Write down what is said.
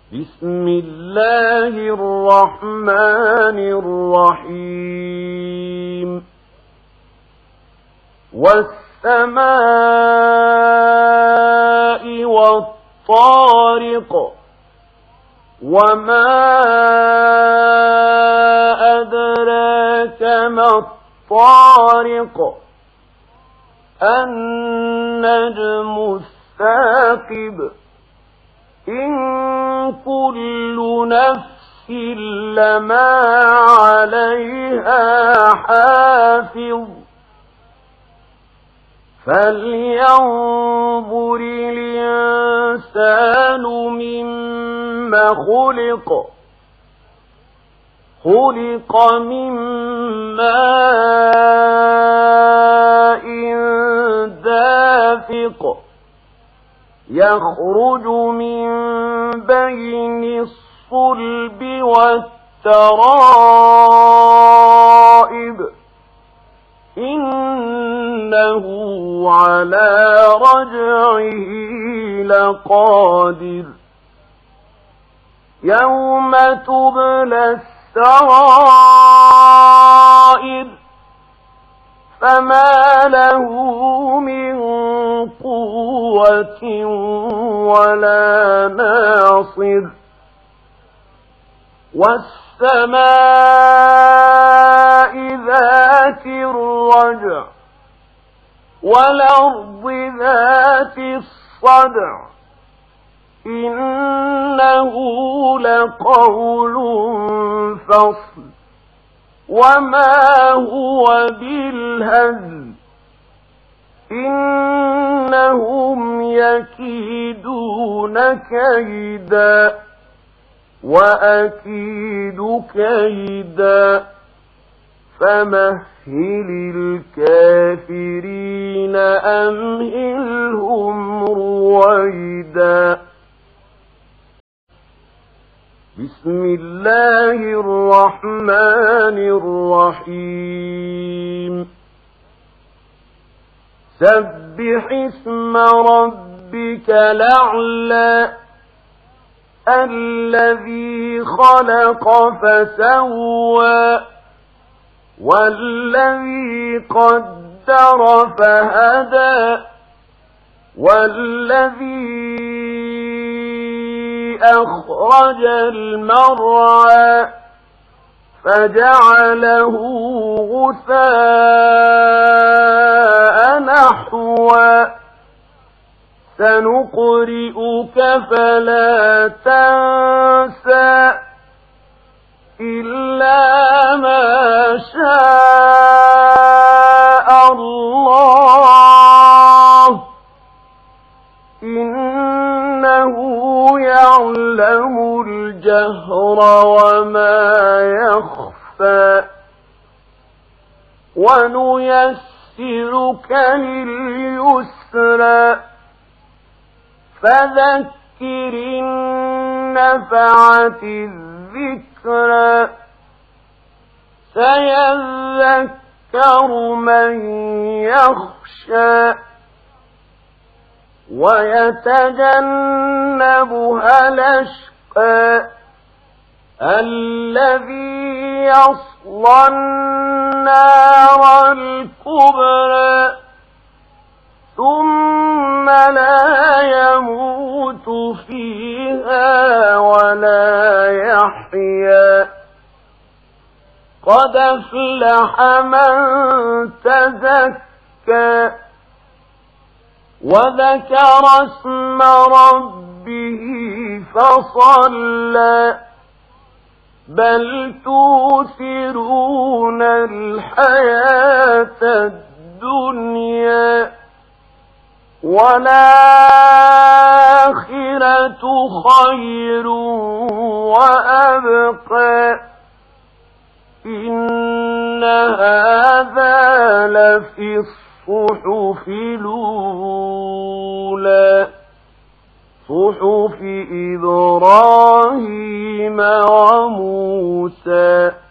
بسم الله الرحمن الرحيم والسماء والطارق وما أدراك ما الطارق النجم الثاقب إن كل نفس لما عليها حافظ فلينظر الإنسان مما خلق خلق من ماء دافق يخرج من بين الصلب والترائب إنه على رجعه لقادر يوم تبلى السرائر فما له من قوة ولا ناصر والسماء ذات الرجع والأرض ذات الصدع إنه لقول فصل وما هو بالهزل إنهم يكيدون كيدا وأكيد كيدا فمهل الكافرين أمهلهم رويدا بسم الله الرحمن الرحيم سبح اسم ربك الأعلى الذي خلق فسوى والذي قدر فهدى والذي أخرج المرعى فجعله غثاء نحوا سنقرئك فلا تنسى إلا ما شاء الله إنه يعلم الجهر وما يخفى ونيسرك لليسرى فذكر النفعة الذكرى سيذكر من يخشى ويتجنبها الأشقى الذي يصلى النار الكبرى ثم لا يموت فيها ولا يحيا قد أفلح من تزكى وذكر اسم ربه فصلى بل توثرون الحياة الدنيا والآخرة خير وأبقى إن هذا لفي الصحف الأولى صحف إبراهيم وموسى